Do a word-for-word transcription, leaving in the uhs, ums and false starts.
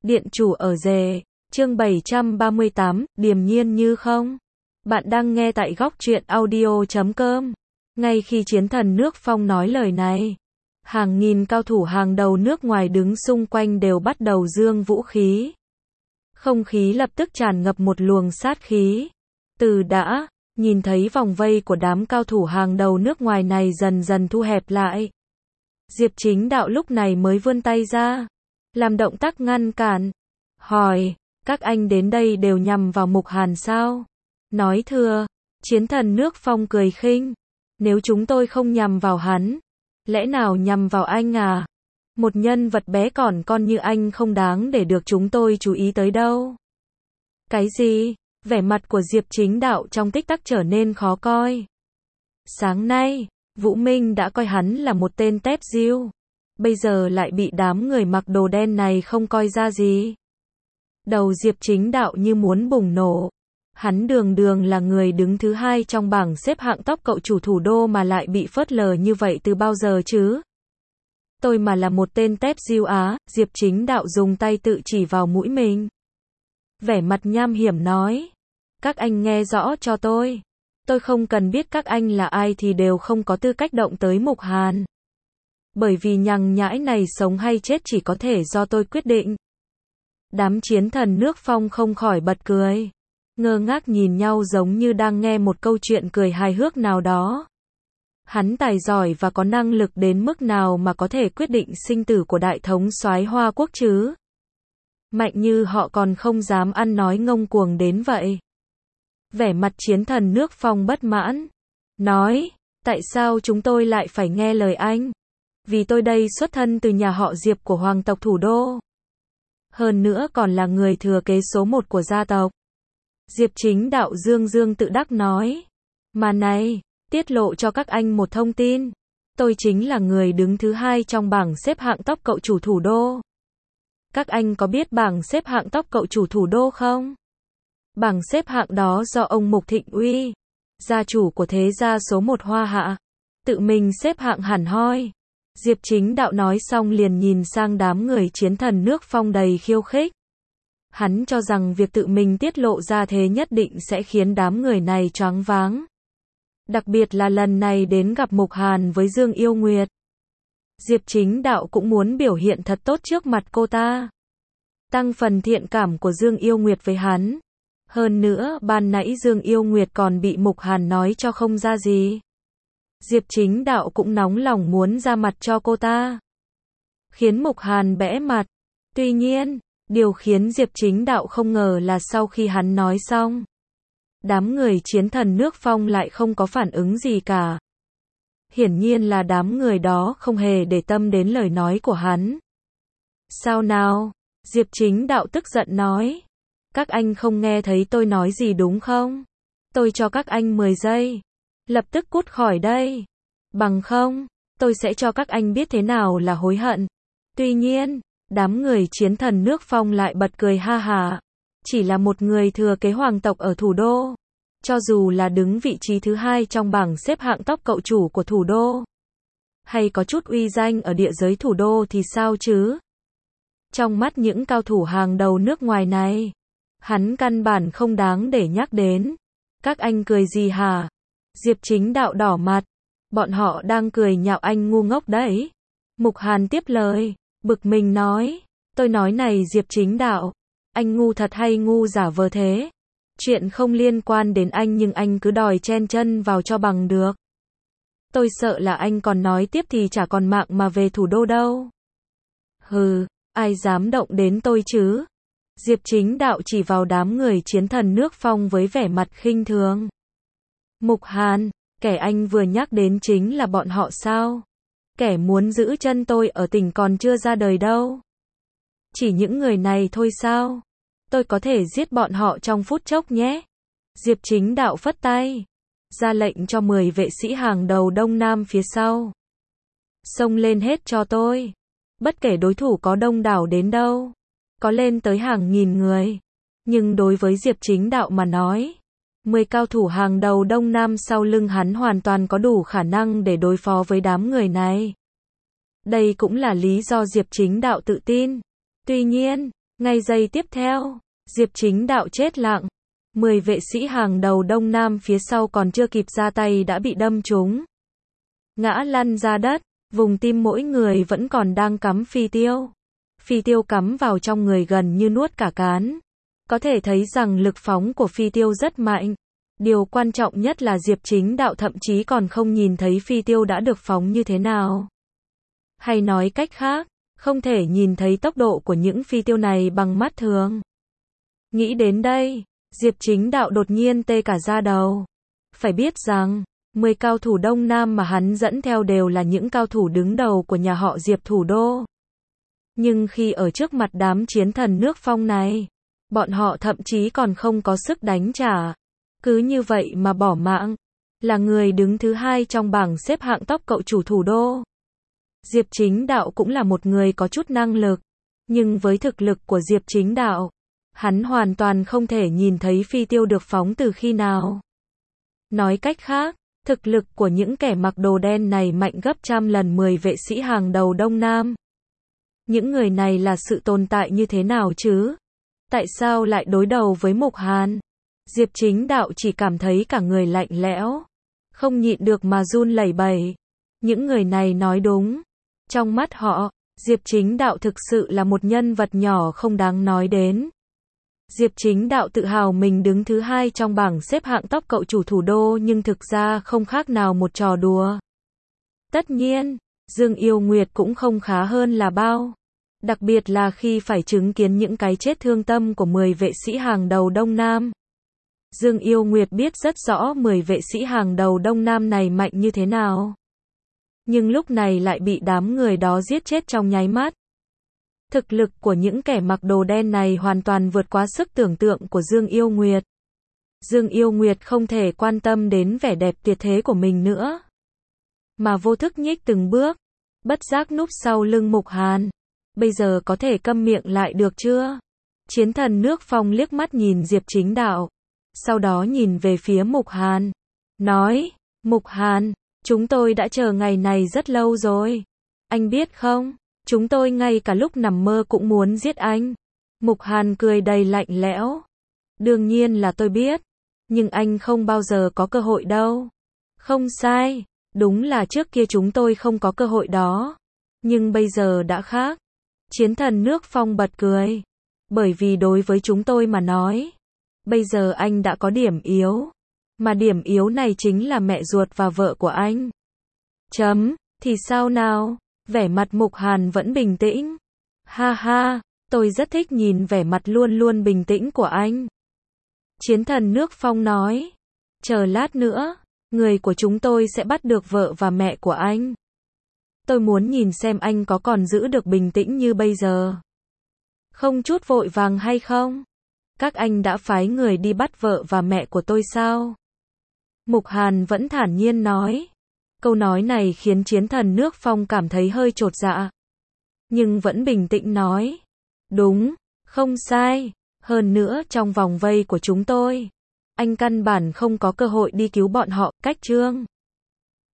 Điện chủ ở rể, chương bảy trăm ba mươi tám, điềm nhiên như không. Bạn đang nghe tại góc truyện audio chấm com. Ngay khi chiến thần nước Phong nói lời này, hàng nghìn cao thủ hàng đầu nước ngoài đứng xung quanh đều bắt đầu giương vũ khí. Không khí lập tức tràn ngập một luồng sát khí. Từ đã, nhìn thấy vòng vây của đám cao thủ hàng đầu nước ngoài này dần dần thu hẹp lại. Diệp Chính Đạo lúc này mới vươn tay ra, làm động tác ngăn cản, hỏi, các anh đến đây đều nhằm vào Mục Hàn sao? Nói thưa, chiến thần nước Phong cười khinh, nếu chúng tôi không nhằm vào hắn, lẽ nào nhằm vào anh à? Một nhân vật bé còn con như anh không đáng để được chúng tôi chú ý tới đâu. Cái gì? Vẻ mặt của Diệp Chính Đạo trong tích tắc trở nên khó coi. Sáng nay, Vũ Minh đã coi hắn là một tên tép diêu, bây giờ lại bị đám người mặc đồ đen này không coi ra gì. Đầu Diệp Chính Đạo như muốn bùng nổ. Hắn đường đường là người đứng thứ hai trong bảng xếp hạng top cậu chủ thủ đô mà lại bị phớt lờ như vậy từ bao giờ chứ? Tôi mà là một tên tép diêu á, Diệp Chính Đạo dùng tay tự chỉ vào mũi mình. Vẻ mặt nham hiểm nói, các anh nghe rõ cho tôi. Tôi không cần biết các anh là ai thì đều không có tư cách động tới Mục Hàn. Bởi vì nhằng nhãi này sống hay chết chỉ có thể do tôi quyết định. Đám chiến thần nước Phong không khỏi bật cười. Ngơ ngác nhìn nhau giống như đang nghe một câu chuyện cười hài hước nào đó. Hắn tài giỏi và có năng lực đến mức nào mà có thể quyết định sinh tử của đại thống soái Hoa Quốc chứ? Mạnh như họ còn không dám ăn nói ngông cuồng đến vậy. Vẻ mặt chiến thần nước Phong bất mãn. Nói, tại sao chúng tôi lại phải nghe lời anh? Vì tôi đây xuất thân từ nhà họ Diệp của hoàng tộc thủ đô. Hơn nữa còn là người thừa kế số một của gia tộc. Diệp Chính Đạo dương dương tự đắc nói. Mà này, tiết lộ cho các anh một thông tin. Tôi chính là người đứng thứ hai trong bảng xếp hạng top cậu chủ thủ đô. Các anh có biết bảng xếp hạng top cậu chủ thủ đô không? Bảng xếp hạng đó do ông Mục Thịnh Uy, gia chủ của thế gia số một Hoa Hạ, tự mình xếp hạng hẳn hoi. Diệp Chính Đạo nói xong liền nhìn sang đám người chiến thần nước Phong đầy khiêu khích. Hắn cho rằng việc tự mình tiết lộ ra thế nhất định sẽ khiến đám người này choáng váng. Đặc biệt là lần này đến gặp Mục Hàn với Dương Yêu Nguyệt. Diệp Chính Đạo cũng muốn biểu hiện thật tốt trước mặt cô ta. Tăng phần thiện cảm của Dương Yêu Nguyệt với hắn. Hơn nữa, ban nãy Dương Yêu Nguyệt còn bị Mục Hàn nói cho không ra gì. Diệp Chính Đạo cũng nóng lòng muốn ra mặt cho cô ta. Khiến Mục Hàn bẽ mặt. Tuy nhiên, điều khiến Diệp Chính Đạo không ngờ là sau khi hắn nói xong, đám người chiến thần nước Phong lại không có phản ứng gì cả. Hiển nhiên là đám người đó không hề để tâm đến lời nói của hắn. Sao nào? Diệp Chính Đạo tức giận nói. Các anh không nghe thấy tôi nói gì đúng không? Tôi cho các anh mười giây. Lập tức cút khỏi đây. Bằng không, tôi sẽ cho các anh biết thế nào là hối hận. Tuy nhiên, đám người chiến thần nước Phong lại bật cười ha hả. Chỉ là một người thừa kế hoàng tộc ở thủ đô. Cho dù là đứng vị trí thứ hai trong bảng xếp hạng top cậu chủ của thủ đô. Hay có chút uy danh ở địa giới thủ đô thì sao chứ? Trong mắt những cao thủ hàng đầu nước ngoài này, hắn căn bản không đáng để nhắc đến. Các anh cười gì hả? Diệp Chính Đạo đỏ mặt. Bọn họ đang cười nhạo anh ngu ngốc đấy. Mục Hàn tiếp lời, bực mình nói. Tôi nói này Diệp Chính Đạo, anh ngu thật hay ngu giả vờ thế? Chuyện không liên quan đến anh nhưng anh cứ đòi chen chân vào cho bằng được. Tôi sợ là anh còn nói tiếp thì chả còn mạng mà về thủ đô đâu. Hừ, ai dám động đến tôi chứ? Diệp Chính Đạo chỉ vào đám người chiến thần nước Phong với vẻ mặt khinh thường. Mục Hàn, kẻ anh vừa nhắc đến chính là bọn họ sao? Kẻ muốn giữ chân tôi ở tỉnh còn chưa ra đời đâu. Chỉ những người này thôi sao? Tôi có thể giết bọn họ trong phút chốc nhé. Diệp Chính Đạo phất tay, ra lệnh cho mười vệ sĩ hàng đầu Đông Nam phía sau. Xông lên hết cho tôi. Bất kể đối thủ có đông đảo đến đâu, có lên tới hàng nghìn người. Nhưng đối với Diệp Chính Đạo mà nói, mười cao thủ hàng đầu Đông Nam sau lưng hắn hoàn toàn có đủ khả năng để đối phó với đám người này. Đây cũng là lý do Diệp Chính Đạo tự tin. Tuy nhiên, Ngay giây tiếp theo, Diệp Chính Đạo chết lặng. Mười vệ sĩ hàng đầu Đông Nam phía sau còn chưa kịp ra tay đã bị đâm trúng. Ngã lăn ra đất, vùng tim mỗi người vẫn còn đang cắm phi tiêu. Phi tiêu cắm vào trong người gần như nuốt cả cán. Có thể thấy rằng lực phóng của phi tiêu rất mạnh. Điều quan trọng nhất là Diệp Chính Đạo thậm chí còn không nhìn thấy phi tiêu đã được phóng như thế nào. Hay nói cách khác, không thể nhìn thấy tốc độ của những phi tiêu này bằng mắt thường. Nghĩ đến đây, Diệp Chính Đạo đột nhiên tê cả da đầu. Phải biết rằng, mười cao thủ Đông Nam mà hắn dẫn theo đều là những cao thủ đứng đầu của nhà họ Diệp thủ đô. Nhưng khi ở trước mặt đám chiến thần nước Phong này, bọn họ thậm chí còn không có sức đánh trả. Cứ như vậy mà bỏ mạng. Là người đứng thứ hai trong bảng xếp hạng top cậu chủ thủ đô. Diệp Chính Đạo cũng là một người có chút năng lực. Nhưng với thực lực của Diệp Chính Đạo, hắn hoàn toàn không thể nhìn thấy phi tiêu được phóng từ khi nào. Nói cách khác, thực lực của những kẻ mặc đồ đen này mạnh gấp trăm lần mười vệ sĩ hàng đầu Đông Nam. Những người này là sự tồn tại như thế nào chứ? Tại sao lại đối đầu với Mục Hàn? Diệp Chính Đạo chỉ cảm thấy cả người lạnh lẽo, không nhịn được mà run lẩy bẩy. Những người này nói đúng. Trong mắt họ, Diệp Chính Đạo thực sự là một nhân vật nhỏ không đáng nói đến. Diệp Chính Đạo tự hào mình đứng thứ hai trong bảng xếp hạng top cậu chủ thủ đô nhưng thực ra không khác nào một trò đùa. Tất nhiên, Dương Yêu Nguyệt cũng không khá hơn là bao. Đặc biệt là khi phải chứng kiến những cái chết thương tâm của mười vệ sĩ hàng đầu Đông Nam. Dương Yêu Nguyệt biết rất rõ mười vệ sĩ hàng đầu Đông Nam này mạnh như thế nào. Nhưng lúc này lại bị đám người đó giết chết trong nháy mắt. Thực lực của những kẻ mặc đồ đen này hoàn toàn vượt quá sức tưởng tượng của Dương Yêu Nguyệt. Dương Yêu Nguyệt không thể quan tâm đến vẻ đẹp tuyệt thế của mình nữa, mà vô thức nhích từng bước, bất giác núp sau lưng Mục Hàn. Bây giờ có thể câm miệng lại được chưa? Chiến thần nước Phong liếc mắt nhìn Diệp Chính Đạo, sau đó nhìn về phía Mục Hàn, nói, Mục Hàn, chúng tôi đã chờ ngày này rất lâu rồi. Anh biết không, chúng tôi ngay cả lúc nằm mơ cũng muốn giết anh. Mục Hàn cười đầy lạnh lẽo. Đương nhiên là tôi biết, nhưng anh không bao giờ có cơ hội đâu. Không sai, đúng là trước kia chúng tôi không có cơ hội đó. Nhưng bây giờ đã khác. Chiến thần nước Phong bật cười. Bởi vì đối với chúng tôi mà nói, bây giờ anh đã có điểm yếu. Mà điểm yếu này chính là mẹ ruột và vợ của anh. Chấm, thì sao nào? Vẻ mặt Mục Hàn vẫn bình tĩnh. Ha ha, tôi rất thích nhìn vẻ mặt luôn luôn bình tĩnh của anh. Chiến thần nước Phong nói. Chờ lát nữa, người của chúng tôi sẽ bắt được vợ và mẹ của anh. Tôi muốn nhìn xem anh có còn giữ được bình tĩnh như bây giờ. Không chút vội vàng hay không? Các anh đã phái người đi bắt vợ và mẹ của tôi sao? Mục Hàn vẫn thản nhiên nói. Câu nói này khiến chiến thần nước Phong cảm thấy hơi chột dạ. Nhưng vẫn bình tĩnh nói. Đúng, không sai. Hơn nữa trong vòng vây của chúng tôi, anh căn bản không có cơ hội đi cứu bọn họ. Cách Trương